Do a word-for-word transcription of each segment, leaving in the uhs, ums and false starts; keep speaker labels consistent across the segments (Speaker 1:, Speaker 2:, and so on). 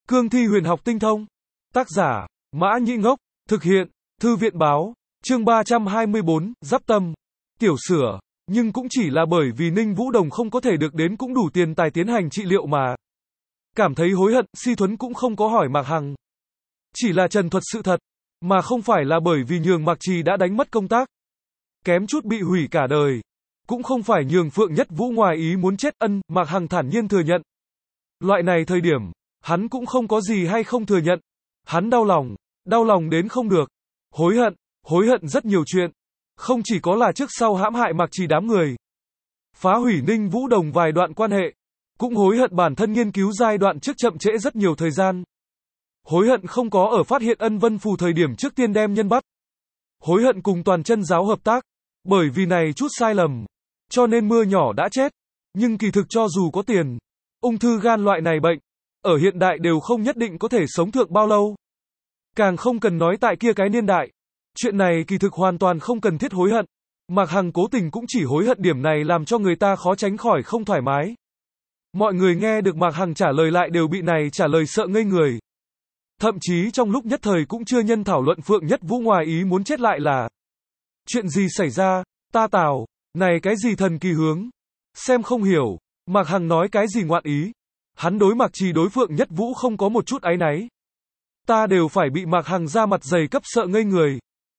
Speaker 1: Cương thi huyền học tinh thông. Tác giả, Mã Nhĩ Ngốc. Thực hiện, Thư viện Báo. Chương ba trăm hai mươi bốn, Giáp Tâm. Tiểu sửa, nhưng cũng chỉ là bởi vì Ninh Vũ Đồng không có thể được đến cũng đủ tiền tài tiến hành trị liệu mà. Cảm thấy hối hận, Si Thuấn cũng không có hỏi Mạc Hằng. Chỉ là trần thuật sự thật, mà không phải là bởi vì nhường Mạc Trì đã đánh mất công tác. Kém chút bị hủy cả đời. Cũng không phải nhường Phượng Nhất Vũ ngoài ý muốn chết ân, Mạc Hằng thản nhiên thừa nhận. Loại này thời điểm, hắn cũng không có gì hay không thừa nhận. Hắn đau lòng, đau lòng đến không được. Hối hận, hối hận rất nhiều chuyện. Không chỉ có là trước sau hãm hại Mạc Trì đám người. Phá hủy Ninh Vũ Đồng vài đoạn quan hệ. Cũng hối hận bản thân nghiên cứu giai đoạn trước chậm trễ rất nhiều thời gian. Hối hận không có ở phát hiện Ân Vân Phù thời điểm trước tiên đem nhân bắt. Hối hận cùng toàn chân giáo hợp tác. Bởi vì này chút sai lầm. Cho nên mưa nhỏ đã chết. Nhưng kỳ thực cho dù có tiền, ung thư gan loại này bệnh, ở hiện đại đều không nhất định có thể sống thượng bao lâu. Càng không cần nói tại kia cái niên đại. Chuyện này kỳ thực hoàn toàn không cần thiết hối hận. Mạc Hằng cố tình cũng chỉ hối hận điểm này làm cho người ta khó tránh khỏi không thoải mái. Mọi người nghe được Mạc Hằng trả lời lại đều bị này trả lời sợ ngây người. Thậm chí trong lúc nhất thời cũng chưa nhân thảo luận Phượng Nhất Vũ ngoài ý muốn chết lại là. Chuyện gì xảy ra, ta Tào, này cái gì thần kỳ hướng. Xem không hiểu, Mạc Hằng nói cái gì ngoạn ý. Hắn đối Mạc Trì đối Phượng Nhất Vũ không có một chút áy náy. Ta đều phải bị Mạc Hằng ra mặt dày cấp sợ ngây người.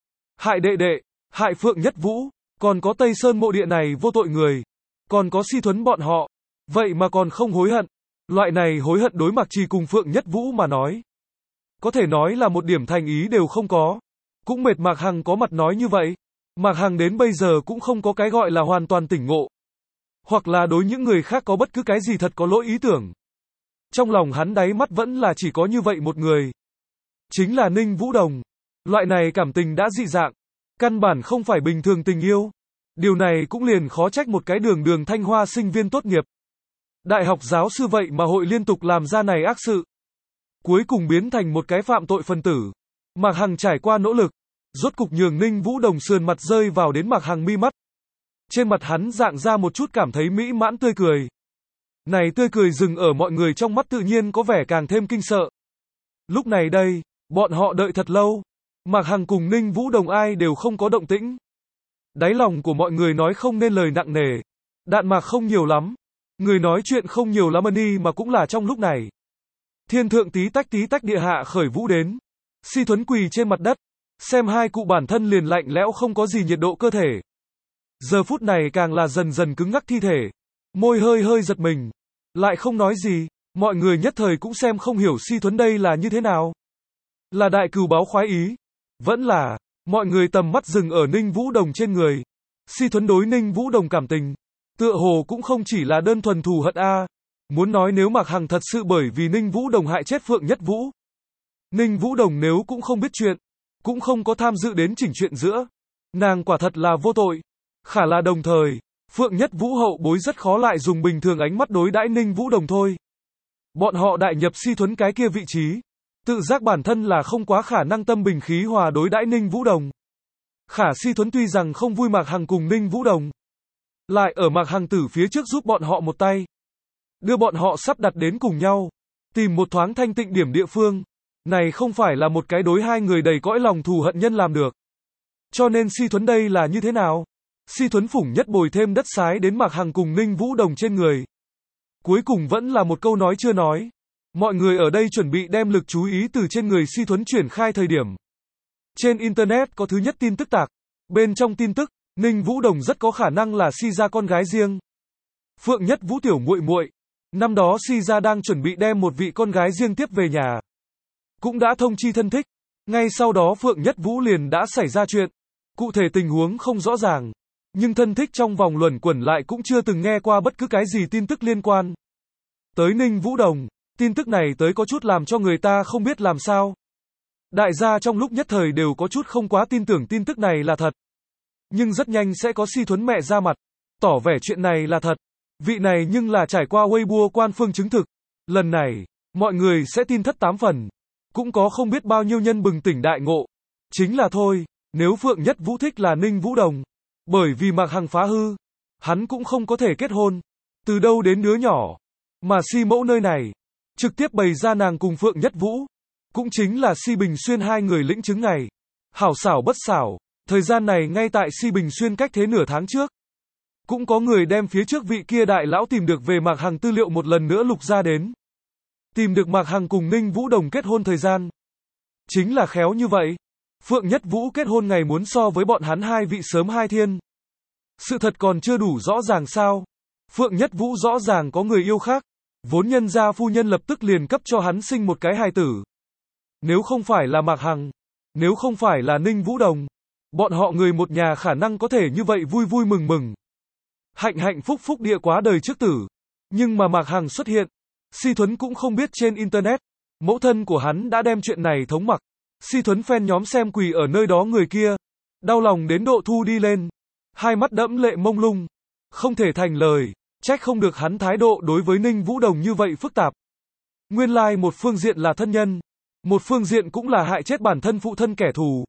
Speaker 1: Hại đệ đệ, hại Phượng Nhất Vũ, còn có Tây Sơn mộ địa này vô tội người. Còn có Si Thuấn bọn họ. Vậy mà còn không hối hận. Loại này hối hận đối Mạc Trì cùng Phượng Nhất Vũ mà nói. Có thể nói là một điểm thành ý đều không có. Cũng mệt Mạc Hằng có mặt nói như vậy. Mạc Hằng đến bây giờ cũng không có cái gọi là hoàn toàn tỉnh ngộ. Hoặc là đối những người khác có bất cứ cái gì thật có lỗi ý tưởng. Trong lòng hắn đáy mắt vẫn là chỉ có như vậy một người. Chính là Ninh Vũ Đồng. Loại này cảm tình đã dị dạng. Căn bản không phải bình thường tình yêu. Điều này cũng liền khó trách một cái đường đường Thanh Hoa sinh viên tốt nghiệp. Đại học giáo sư vậy mà hội liên tục làm ra này ác sự. Cuối cùng biến thành một cái phạm tội phân tử. Mạc Hằng trải qua nỗ lực. Rốt cục nhường Ninh Vũ Đồng sườn mặt rơi vào đến Mạc Hằng mi mắt. Trên mặt hắn dạng ra một chút cảm thấy mỹ mãn tươi cười. Này tươi cười dừng ở mọi người trong mắt tự nhiên có vẻ càng thêm kinh sợ. Lúc này đây, bọn họ đợi thật lâu. Mạc Hằng cùng Ninh Vũ Đồng ai đều không có động tĩnh. Đáy lòng của mọi người nói không nên lời nặng nề. Đạn mạc không nhiều lắm. Người nói chuyện không nhiều lắm đi mà cũng là trong lúc này. Thiên thượng tí tách tí tách địa hạ khởi vũ đến. Si Thuấn quỳ trên mặt đất. Xem hai cụ bản thân liền lạnh lẽo không có gì nhiệt độ cơ thể. Giờ phút này càng là dần dần cứng ngắc thi thể. Môi hơi hơi giật mình. Lại không nói gì. Mọi người nhất thời cũng xem không hiểu Si Thuấn đây là như thế nào. Là đại cừu báo khoái ý. Vẫn là, mọi người tầm mắt dừng ở Ninh Vũ Đồng trên người. Si Thuấn đối Ninh Vũ Đồng cảm tình. Tựa hồ cũng không chỉ là đơn thuần thù hận a. Muốn nói nếu Mạc Hằng thật sự bởi vì Ninh Vũ Đồng hại chết Phượng Nhất Vũ. Ninh Vũ Đồng nếu cũng không biết chuyện. Cũng không có tham dự đến chỉnh chuyện giữa. Nàng quả thật là vô tội. Khả là đồng thời, Phượng Nhất Vũ hậu bối rất khó lại dùng bình thường ánh mắt đối đãi Ninh Vũ Đồng thôi. Bọn họ đại nhập Si Thuấn cái kia vị trí. Tự giác bản thân là không quá khả năng tâm bình khí hòa đối đãi Ninh Vũ Đồng. Khả Si Thuấn tuy rằng không vui Mạc Hằng cùng Ninh Vũ Đồng. Lại ở Mạc Hằng tử phía trước giúp bọn họ một tay. Đưa bọn họ sắp đặt đến cùng nhau. Tìm một thoáng thanh tịnh điểm địa phương. Này không phải là một cái đối hai người đầy cõi lòng thù hận nhân làm được. Cho nên Si Thuấn đây là như thế nào? Si Thuấn phủng nhất bồi thêm đất sái đến Mạc Hằng cùng Ninh Vũ Đồng trên người. Cuối cùng vẫn là một câu nói chưa nói. Mọi người ở đây chuẩn bị đem lực chú ý từ trên người Si Thuấn chuyển khai thời điểm. Trên Internet có thứ nhất tin tức tạc. Bên trong tin tức, Ninh Vũ Đồng rất có khả năng là Si gia con gái riêng. Phượng Nhất Vũ tiểu muội muội. Năm đó Si gia đang chuẩn bị đem một vị con gái riêng tiếp về nhà. Cũng đã thông chi thân thích. Ngay sau đó Phượng Nhất Vũ liền đã xảy ra chuyện. Cụ thể tình huống không rõ ràng. Nhưng thân thích trong vòng luẩn quẩn lại cũng chưa từng nghe qua bất cứ cái gì tin tức liên quan. Tới Ninh Vũ Đồng, tin tức này tới có chút làm cho người ta không biết làm sao. Đại gia trong lúc nhất thời đều có chút không quá tin tưởng tin tức này là thật. Nhưng rất nhanh sẽ có Si Thuấn mẹ ra mặt. Tỏ vẻ chuyện này là thật. Vị này nhưng là trải qua Weibo quan phương chứng thực. Lần này, mọi người sẽ tin thất tám phần. Cũng có không biết bao nhiêu nhân bừng tỉnh đại ngộ. Chính là thôi, nếu Phượng Nhất Vũ thích là Ninh Vũ Đồng. Bởi vì Mạc Hằng phá hư. Hắn cũng không có thể kết hôn. Từ đâu đến đứa nhỏ. Mà Si mẫu nơi này. trực tiếp bày ra nàng cùng Phượng Nhất Vũ, cũng chính là Si Bình Xuyên hai người lĩnh chứng ngày. Hảo xảo bất xảo, thời gian này ngay tại Si Bình Xuyên cách thế nửa tháng trước. Cũng có người đem phía trước vị kia đại lão tìm được về Mạc Hằng tư liệu một lần nữa lục ra đến. Tìm được Mạc Hằng cùng Ninh Vũ Đồng kết hôn thời gian. Chính là khéo như vậy. Phượng Nhất Vũ kết hôn ngày muốn so với bọn hắn hai vị sớm hai thiên. Sự thật còn chưa đủ rõ ràng sao? Phượng Nhất Vũ rõ ràng có người yêu khác. Vốn nhân gia phu nhân lập tức liền cấp cho hắn sinh một cái hài tử. Nếu không phải là Mạc Hằng, nếu không phải là Ninh Vũ Đồng, bọn họ người một nhà khả năng có thể như vậy vui vui mừng mừng. Hạnh hạnh phúc phúc địa quá đời trước tử. Nhưng mà Mạc Hằng xuất hiện, Si Thuấn cũng không biết trên internet, mẫu thân của hắn đã đem chuyện này thống mặc. Si Thuấn fan nhóm xem quỳ ở nơi đó người kia, đau lòng đến độ thu đi lên, hai mắt đẫm lệ mông lung, không thể thành lời, trách không được hắn thái độ đối với Ninh Vũ Đồng như vậy phức tạp. Nguyên lai like một phương diện là thân nhân, một phương diện cũng là hại chết bản thân phụ thân kẻ thù.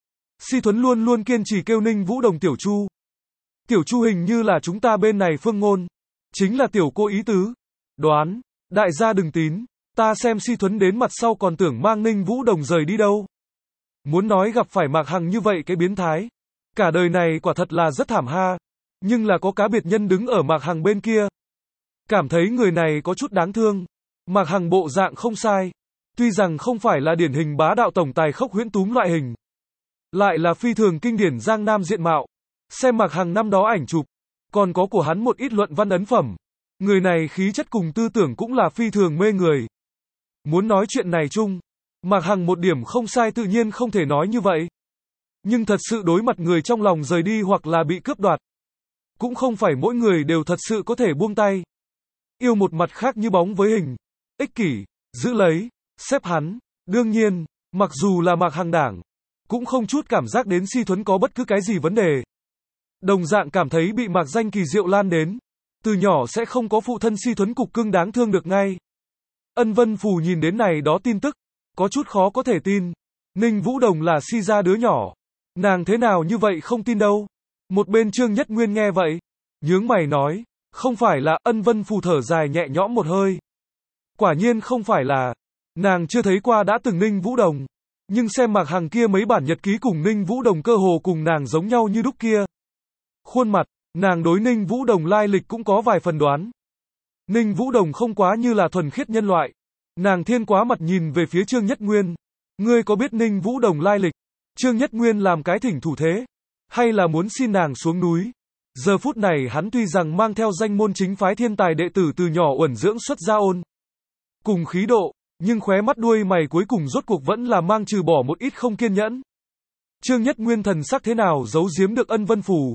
Speaker 1: Si Thuấn luôn luôn kiên trì kêu Ninh Vũ Đồng Tiểu Chu. Tiểu Chu hình như là chúng ta bên này phương ngôn, chính là tiểu cô ý tứ. Đoán, đại gia đừng tín, ta xem Si Thuấn đến mặt sau còn tưởng mang Ninh Vũ Đồng rời đi đâu. Muốn nói gặp phải Mạc Hằng như vậy cái biến thái, cả đời này quả thật là rất thảm ha, nhưng là có cá biệt nhân đứng ở Mạc Hằng bên kia. Cảm thấy người này có chút đáng thương. Mạc Hằng bộ dạng không sai, tuy rằng không phải là điển hình bá đạo tổng tài khốc huyễn túm loại hình, lại là phi thường kinh điển Giang Nam diện mạo. Xem Mạc Hằng năm đó ảnh chụp, còn có của hắn một ít luận văn ấn phẩm. Người này khí chất cùng tư tưởng cũng là phi thường mê người. Muốn nói chuyện này chung, Mạc Hằng một điểm không sai tự nhiên không thể nói như vậy. Nhưng thật sự đối mặt người trong lòng rời đi hoặc là bị cướp đoạt, cũng không phải mỗi người đều thật sự có thể buông tay. Yêu một mặt khác như bóng với hình, ích kỷ, giữ lấy, xếp hắn. Đương nhiên, mặc dù là Mạc Hằng đảng, cũng không chút cảm giác đến Si Thuấn có bất cứ cái gì vấn đề. Đồng dạng cảm thấy bị Mạc Danh kỳ diệu lan đến. Từ nhỏ sẽ không có phụ thân Si Thuấn cục cưng đáng thương được ngay. Ân Vân Phù nhìn đến này đó tin tức, có chút khó có thể tin. Ninh Vũ Đồng là Si gia đứa nhỏ. Nàng thế nào như vậy không tin đâu. Một bên Trương Nhất Nguyên nghe vậy, nhướng mày nói, không phải là. Ân Vân Phù thở dài nhẹ nhõm một hơi. Quả nhiên không phải là. Nàng chưa thấy qua đã từng Ninh Vũ Đồng. Nhưng xem Mạc Hằng kia mấy bản nhật ký cùng Ninh Vũ Đồng cơ hồ cùng nàng giống nhau như đúc kia. Khuôn mặt, nàng đối Ninh Vũ Đồng lai lịch cũng có vài phần đoán. Ninh Vũ Đồng không quá như là thuần khiết nhân loại. Nàng thiên quá mặt nhìn về phía Trương Nhất Nguyên. Ngươi có biết Ninh Vũ Đồng lai lịch? Trương Nhất Nguyên làm cái thỉnh thủ thế, hay là muốn xin nàng xuống núi? Giờ phút này hắn tuy rằng mang theo danh môn chính phái thiên tài đệ tử từ nhỏ uẩn dưỡng xuất gia ôn cùng khí độ, nhưng khóe mắt đuôi mày cuối cùng rốt cuộc vẫn là mang trừ bỏ một ít không kiên nhẫn. Trương Nhất Nguyên thần sắc thế nào giấu giếm được Ân Vân Phù.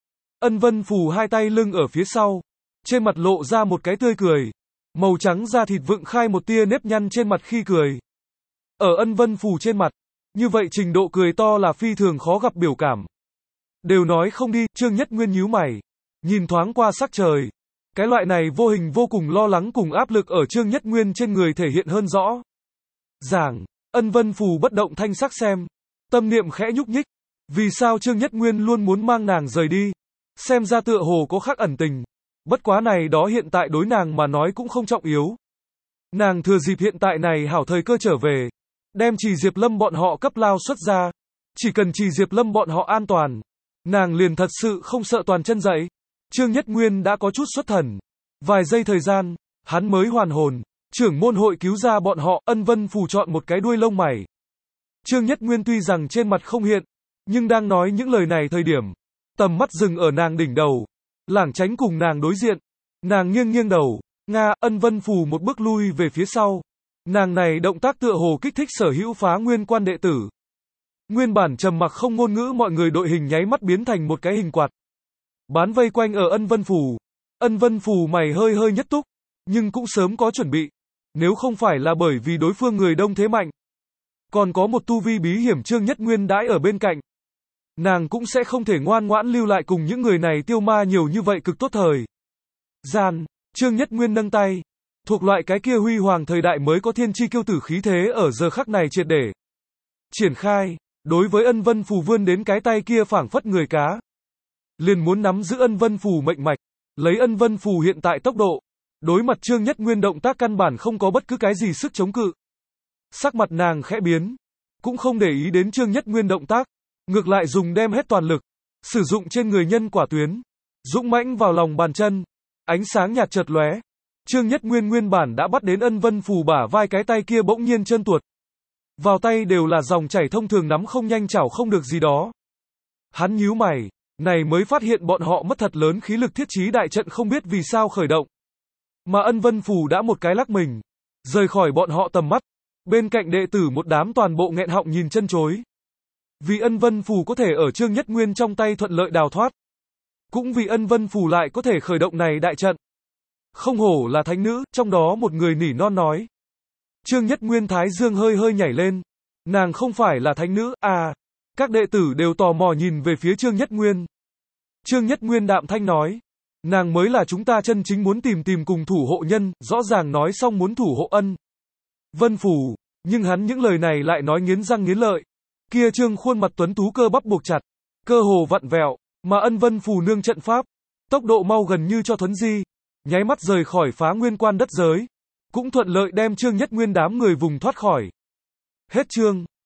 Speaker 1: Ân Vân Phù hai tay lưng ở phía sau, trên mặt lộ ra một cái tươi cười, màu trắng da thịt vựng khai một tia nếp nhăn trên mặt khi cười. Ở Ân Vân Phù trên mặt, như vậy trình độ cười to là phi thường khó gặp biểu cảm. Đều nói không đi, Trương Nhất Nguyên nhíu mày, nhìn thoáng qua sắc trời. Cái loại này vô hình vô cùng lo lắng cùng áp lực ở Trương Nhất Nguyên trên người thể hiện hơn rõ. Giảng, Ân Vân Phù bất động thanh sắc xem, tâm niệm khẽ nhúc nhích. Vì sao Trương Nhất Nguyên luôn muốn mang nàng rời đi? Xem ra tựa hồ có khác ẩn tình. Bất quá này đó hiện tại đối nàng mà nói cũng không trọng yếu. Nàng thừa dịp hiện tại này hảo thời cơ trở về, đem Trì Diệp Lâm bọn họ cấp lao xuất ra. Chỉ cần Trì Diệp Lâm bọn họ an toàn, nàng liền thật sự không sợ toàn chân dậy. Trương Nhất Nguyên đã có chút xuất thần. Vài giây thời gian, hắn mới hoàn hồn. Trưởng môn hội cứu ra bọn họ. Ân Vân Phù chọn một cái đuôi lông mày. Trương Nhất Nguyên tuy rằng trên mặt không hiện, nhưng đang nói những lời này thời điểm, tầm mắt dừng ở nàng đỉnh đầu. Lảng tránh cùng nàng đối diện. Nàng nghiêng nghiêng đầu. Nga. Ân Vân Phù một bước lui về phía sau. Nàng này động tác tựa hồ kích thích sở hữu phá nguyên quan đệ tử. Nguyên bản trầm mặc không ngôn ngữ mọi người đội hình nháy mắt biến thành một cái hình quạt. Bán vây quanh ở Ân Vân Phù. Ân Vân Phù mày hơi hơi nhất túc, nhưng cũng sớm có chuẩn bị. Nếu không phải là bởi vì đối phương người đông thế mạnh, còn có một tu vi bí hiểm Trương Nhất Nguyên đãi ở bên cạnh, nàng cũng sẽ không thể ngoan ngoãn lưu lại cùng những người này tiêu ma nhiều như vậy cực tốt thời gian. Trương Nhất Nguyên nâng tay, thuộc loại cái kia huy hoàng thời đại mới có thiên chi kiêu tử khí thế ở giờ khắc này triệt để triển khai. Đối với Ân Vân Phù vươn đến cái tay kia phảng phất người cá, liền muốn nắm giữ Ân Vân Phù mệnh mạch. Lấy Ân Vân Phù hiện tại tốc độ, Đối mặt Trương Nhất Nguyên động tác căn bản không có bất cứ cái gì sức chống cự. Sắc mặt nàng khẽ biến, cũng không để ý đến Trương Nhất Nguyên động tác, ngược lại dùng đem hết toàn lực, sử dụng trên người nhân quả tuyến, dũng mãnh vào lòng bàn chân, ánh sáng nhạt chợt lóe. Trương Nhất Nguyên nguyên bản đã bắt đến Ân Vân Phù bả vai, cái tay kia bỗng nhiên trơn tuột. Vào tay đều là dòng chảy thông thường, nắm không nhanh chảo không được gì đó. Hắn nhíu mày, này mới phát hiện bọn họ mất thật lớn khí lực, thiết trí đại trận không biết vì sao khởi động. Mà Ân Vân Phù đã một cái lắc mình, rời khỏi bọn họ tầm mắt. Bên cạnh đệ tử một đám toàn bộ nghẹn họng nhìn chân chối. Vì Ân Vân Phù có thể ở Trương Nhất Nguyên trong tay thuận lợi đào thoát. Cũng vì Ân Vân Phù lại có thể khởi động này đại trận. Không hổ là thánh nữ, trong đó một người nỉ non nói. Trương Nhất Nguyên thái dương hơi hơi nhảy lên. Nàng không phải là thánh nữ, à. Các đệ tử đều tò mò nhìn về phía Trương Nhất Nguyên. Trương Nhất Nguyên đạm thanh nói. Nàng mới là chúng ta chân chính muốn tìm tìm cùng thủ hộ nhân, rõ ràng nói xong muốn thủ hộ Ân Vân Phù, nhưng hắn những lời này lại nói nghiến răng nghiến lợi. Kia Trương khuôn mặt tuấn tú cơ bắp buộc chặt, cơ hồ vặn vẹo, mà Ân Vân Phù nương trận pháp, tốc độ mau gần như cho thuấn di, nháy mắt rời khỏi phá nguyên quan đất giới, cũng thuận lợi đem Trương Nhất Nguyên đám người vùng thoát khỏi. Hết chương.